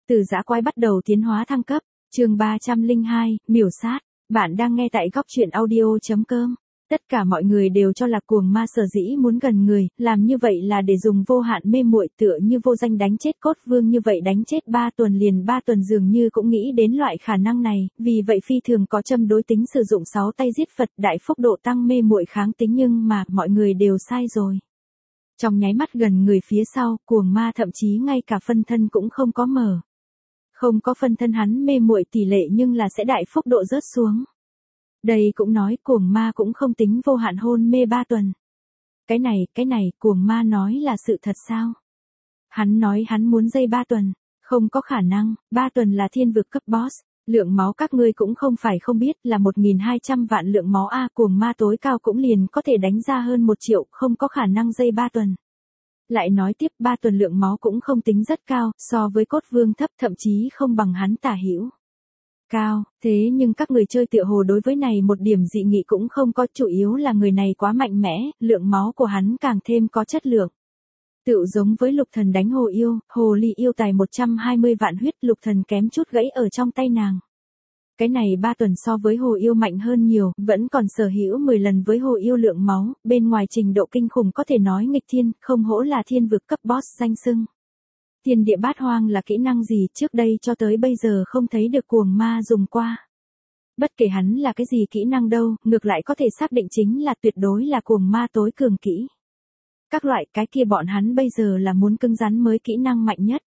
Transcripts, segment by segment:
Từ dã quái bắt đầu tiến hóa thăng cấp, chương 302, miểu sát. Bạn đang nghe tại góc truyện audio.com. Tất cả mọi người đều cho là cuồng ma sở dĩ muốn gần người, làm như vậy là để dùng vô hạn mê muội, tựa như vô danh đánh chết cốt vương như vậy, đánh chết 3 tuần liền 3 tuần, dường như cũng nghĩ đến loại khả năng này, vì vậy phi thường có châm đối tính sử dụng 6 tay giết Phật, đại phúc độ tăng mê muội kháng tính, nhưng mà mọi người đều sai rồi. Trong nháy mắt gần người phía sau, cuồng ma thậm chí ngay cả phân thân cũng không có mở. Không có phân thân hắn mê muội tỷ lệ nhưng là sẽ đại phúc độ rớt xuống. Đây cũng nói cuồng ma cũng không tính vô hạn hôn mê 3 tuần. Cái này, cuồng ma nói là sự thật sao? Hắn nói hắn muốn dây 3 tuần. Không có khả năng, 3 tuần là thiên vực cấp boss. Lượng máu các ngươi cũng không phải không biết là 1.200 vạn lượng máu A, cuồng ma tối cao cũng liền có thể đánh ra hơn 1 triệu, không có khả năng dây 3 tuần. Lại nói tiếp 3 tuần lượng máu cũng không tính rất cao, so với cốt vương thấp, thậm chí không bằng hắn tả hữu. Cao, thế nhưng các người chơi tựa hồ đối với này một điểm dị nghị cũng không có, chủ yếu là người này quá mạnh mẽ, lượng máu của hắn càng thêm có chất lượng. Tựu giống với lục thần đánh hồ ly yêu tài 120 vạn huyết, lục thần kém chút gãy ở trong tay nàng. Cái này 3 tuần so với hồ yêu mạnh hơn nhiều, vẫn còn sở hữu 10 lần với hồ yêu lượng máu, bên ngoài trình độ kinh khủng có thể nói nghịch thiên, không hổ là thiên vực cấp boss danh xưng. Thiên địa bát hoang là kỹ năng gì trước đây cho tới bây giờ không thấy được cuồng ma dùng qua. Bất kể hắn là cái gì kỹ năng đâu, ngược lại có thể xác định chính là tuyệt đối là cuồng ma tối cường kỹ. Các loại cái kia bọn hắn bây giờ là muốn cứng rắn mới kỹ năng mạnh nhất.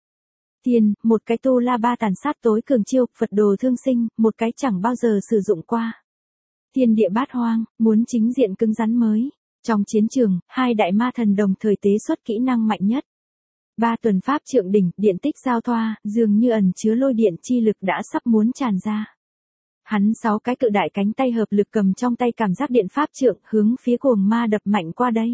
Một cái tu la ba tàn sát tối cường chiêu, Phật đồ thương sinh, một cái chẳng bao giờ sử dụng qua. Thiên địa bát hoang, muốn chính diện cứng rắn mới. Trong chiến trường, hai đại ma thần đồng thời tế xuất kỹ năng mạnh nhất. 3 tuần pháp trượng đỉnh, điện tích giao thoa, dường như ẩn chứa lôi điện chi lực đã sắp muốn tràn ra. Hắn 6 cái cự đại cánh tay hợp lực cầm trong tay cảm giác điện pháp trượng, hướng phía cuồng ma đập mạnh qua đây.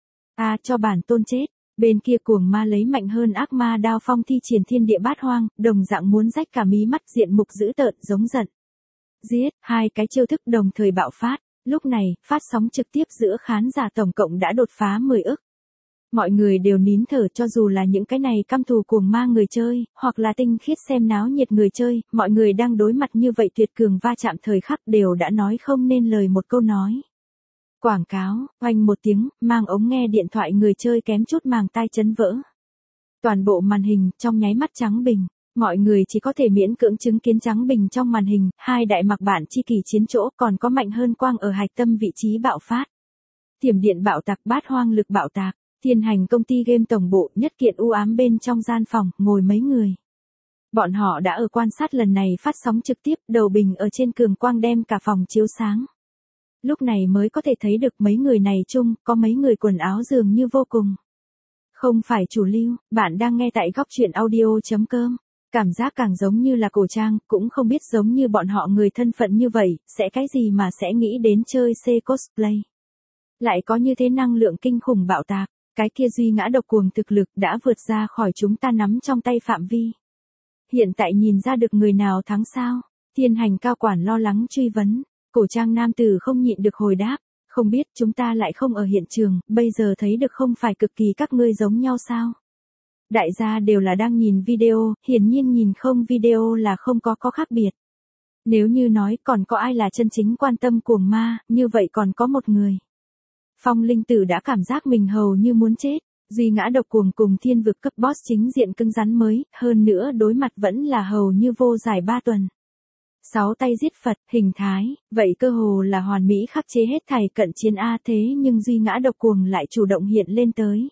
Cho bản tôn chết. Bên kia cuồng ma lấy mạnh hơn ác ma đao phong thi triển thiên địa bát hoang, đồng dạng muốn rách cả mí mắt, diện mục dữ tợn giống giận. Giết, hai cái chiêu thức đồng thời bạo phát, lúc này, phát sóng trực tiếp giữa khán giả tổng cộng đã đột phá 10 ức. Mọi người đều nín thở, cho dù là những cái này căm thù cuồng ma người chơi, hoặc là tinh khiết xem náo nhiệt người chơi, mọi người đang đối mặt như vậy tuyệt cường va chạm thời khắc đều đã nói không nên lời một câu nói. Quảng cáo, oanh một tiếng, mang ống nghe điện thoại người chơi kém chút màng tai chấn vỡ. Toàn bộ màn hình trong nháy mắt trắng bình, mọi người chỉ có thể miễn cưỡng chứng kiến trắng bình trong màn hình, hai đại mặc bản chi kỳ chiến chỗ còn có mạnh hơn quang ở hạch tâm vị trí bạo phát. Thiểm điện bạo tạc, bát hoang lực bạo tạc, Thiên Hành công ty game tổng bộ, nhất kiện u ám bên trong gian phòng, ngồi mấy người. Bọn họ đã ở quan sát lần này phát sóng trực tiếp, đầu bình ở trên cường quang đem cả phòng chiếu sáng. Lúc này mới có thể thấy được mấy người này chung, có mấy người quần áo dường như vô cùng không phải chủ lưu. Bạn đang nghe tại góc truyện audio.com. Cảm giác càng giống như là cổ trang, cũng không biết giống như bọn họ người thân phận như vậy, sẽ cái gì mà sẽ nghĩ đến chơi C cosplay. Lại có như thế năng lượng kinh khủng bạo tạc, cái kia duy ngã độc cuồng thực lực đã vượt ra khỏi chúng ta nắm trong tay phạm vi. Hiện tại nhìn ra được người nào thắng sao? Thiên Hành cao quản lo lắng truy vấn. Cổ trang nam tử không nhịn được hồi đáp, không biết, chúng ta lại không ở hiện trường, bây giờ thấy được không phải cực kỳ các ngươi giống nhau sao? Đại gia đều là đang nhìn video, hiển nhiên nhìn không video là không có khác biệt. Nếu như nói còn có ai là chân chính quan tâm cuồng ma, như vậy còn có một người. Phong Linh Tử đã cảm giác mình hầu như muốn chết, duy ngã độc cuồng cùng thiên vực cấp boss chính diện cứng rắn mới, hơn nữa đối mặt vẫn là hầu như vô giải 3 tuần. 6 tay giết Phật, hình thái, vậy cơ hồ là hoàn mỹ khắc chế hết thảy cận chiến A, thế nhưng duy ngã độc cuồng lại chủ động hiện lên tới.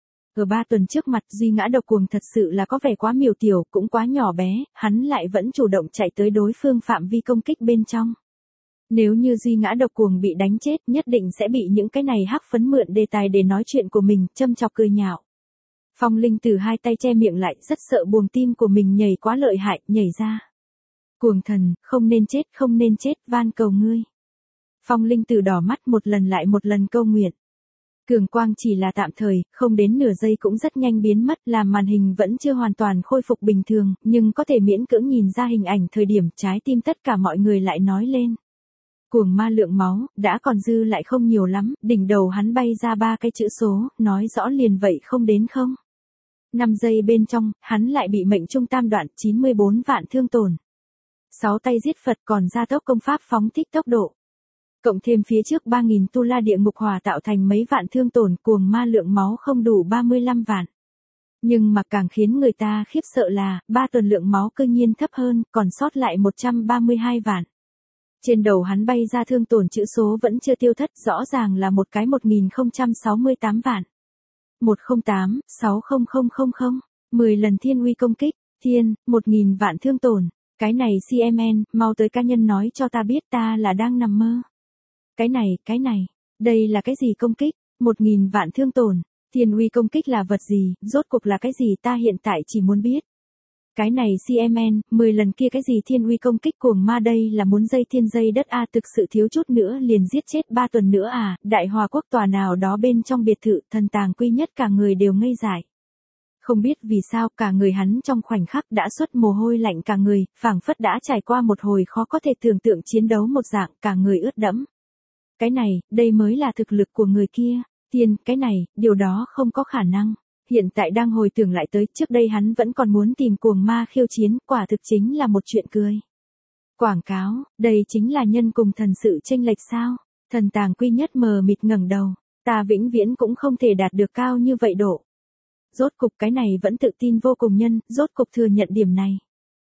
Ở 3 tuần trước mặt duy ngã độc cuồng thật sự là có vẻ quá miểu tiểu, cũng quá nhỏ bé, hắn lại vẫn chủ động chạy tới đối phương phạm vi công kích bên trong. Nếu như duy ngã độc cuồng bị đánh chết, nhất định sẽ bị những cái này hắc phấn mượn đề tài để nói chuyện của mình, châm chọc cười nhạo. Phong Linh Tử hai tay che miệng lại, rất sợ buồng tim của mình nhảy quá lợi hại, nhảy ra. Cuồng thần, không nên chết, van cầu ngươi. Phong Linh Tử đỏ mắt một lần lại một lần câu nguyện. Cường quang chỉ là tạm thời, không đến nửa giây cũng rất nhanh biến mất, làm màn hình vẫn chưa hoàn toàn khôi phục bình thường, nhưng có thể miễn cưỡng nhìn ra hình ảnh thời điểm trái tim tất cả mọi người lại nói lên. Cuồng ma lượng máu, đã còn dư lại không nhiều lắm, đỉnh đầu hắn bay ra 3 cái chữ số, nói rõ liền vậy không đến không. 5 giây bên trong, hắn lại bị mệnh trung tam đoạn 94 vạn thương tổn. 6 tay giết Phật còn gia tốc công pháp phóng thích tốc độ. Cộng thêm phía trước 3.000 tu la địa ngục hòa tạo thành mấy vạn thương tổn, cuồng ma lượng máu không đủ 35 vạn. Nhưng mà càng khiến người ta khiếp sợ là, 3 tuần lượng máu cơ nhiên thấp hơn, còn sót lại 132 vạn. Trên đầu hắn bay ra thương tổn chữ số vẫn chưa tiêu thất, rõ ràng là một cái 1068 vạn. 108, 60000, 10 lần thiên uy công kích, thiên, 1000 vạn thương tổn. Cái này CMN, mau tới cá nhân nói cho ta biết ta là đang nằm mơ. Cái này, đây là cái gì công kích, 1000 vạn thương tổn, thiên uy công kích là vật gì, rốt cuộc là cái gì ta hiện tại chỉ muốn biết. Cái này CMN, 10 lần kia cái gì thiên uy công kích cuồng ma đây là muốn dây thiên dây đất a thực sự thiếu chút nữa liền giết chết 3 tuần nữa à, Đại Hòa Quốc tòa nào đó bên trong biệt thự, thần tàng quy nhất cả người đều ngây dại. Không biết vì sao cả người hắn trong khoảnh khắc đã xuất mồ hôi lạnh cả người, phảng phất đã trải qua một hồi khó có thể tưởng tượng chiến đấu một dạng, cả người ướt đẫm. Cái này, đây mới là thực lực của người kia, thiên, cái này, điều đó không có khả năng. Hiện tại đang hồi tưởng lại tới, trước đây hắn vẫn còn muốn tìm cuồng ma khiêu chiến, quả thực chính là một chuyện cười. Quảng cáo, đây chính là nhân cùng thần sự chênh lệch sao? Thần tàng quy nhất mờ mịt ngẩng đầu, ta vĩnh viễn cũng không thể đạt được cao như vậy độ. Rốt cục cái này vẫn tự tin vô cùng nhân, rốt cục thừa nhận điểm này.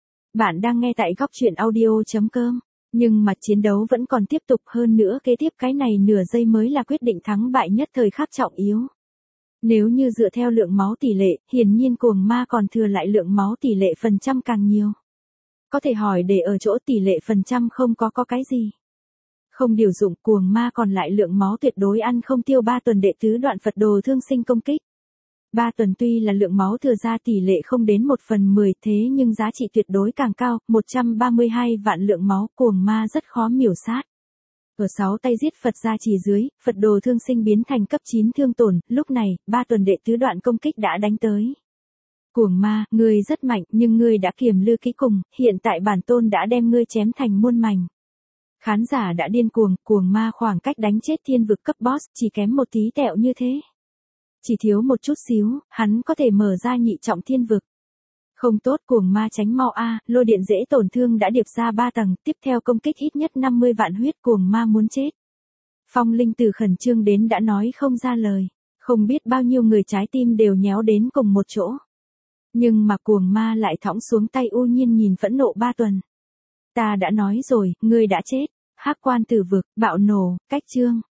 Bạn đang nghe tại góc truyện audio.com, nhưng mà chiến đấu vẫn còn tiếp tục hơn nữa kế tiếp cái này nửa giây mới là quyết định thắng bại nhất thời khắc trọng yếu. Nếu như dựa theo lượng máu tỷ lệ, hiển nhiên cuồng ma còn thừa lại lượng máu tỷ lệ phần trăm càng nhiều. Có thể hỏi để ở chỗ tỷ lệ phần trăm không có cái gì. Không điều dụng cuồng ma còn lại lượng máu tuyệt đối ăn không tiêu 3 tuần đệ tứ đoạn Phật đồ thương sinh công kích. 3 tuần tuy là lượng máu thừa ra tỷ lệ không đến 1/10 thế nhưng giá trị tuyệt đối càng cao, 132 vạn lượng máu cuồng ma rất khó miểu sát. Ở 6 tay giết Phật gia trì dưới, Phật đồ thương sinh biến thành cấp 9 thương tổn, lúc này, 3 tuần đệ tứ đoạn công kích đã đánh tới. Cuồng ma, ngươi rất mạnh nhưng ngươi đã kiềm lư kỹ cùng, hiện tại bản tôn đã đem ngươi chém thành muôn mảnh. Khán giả đã điên cuồng, cuồng ma khoảng cách đánh chết thiên vực cấp boss, chỉ kém một tí tẹo như thế. Chỉ thiếu một chút xíu, hắn có thể mở ra nhị trọng thiên vực. Không tốt cuồng ma tránh mau a, lôi điện dễ tổn thương đã điệp ra 3 tầng, tiếp theo công kích ít nhất 50 vạn huyết cuồng ma muốn chết. Phong Linh Tử khẩn trương đến đã nói không ra lời, không biết bao nhiêu người trái tim đều nhéo đến cùng một chỗ. Nhưng mà cuồng ma lại thõng xuống tay u nhiên nhìn phẫn nộ 3 tuần. Ta đã nói rồi, ngươi đã chết, Hắc Quan Tử vực, bạo nổ, cách chương.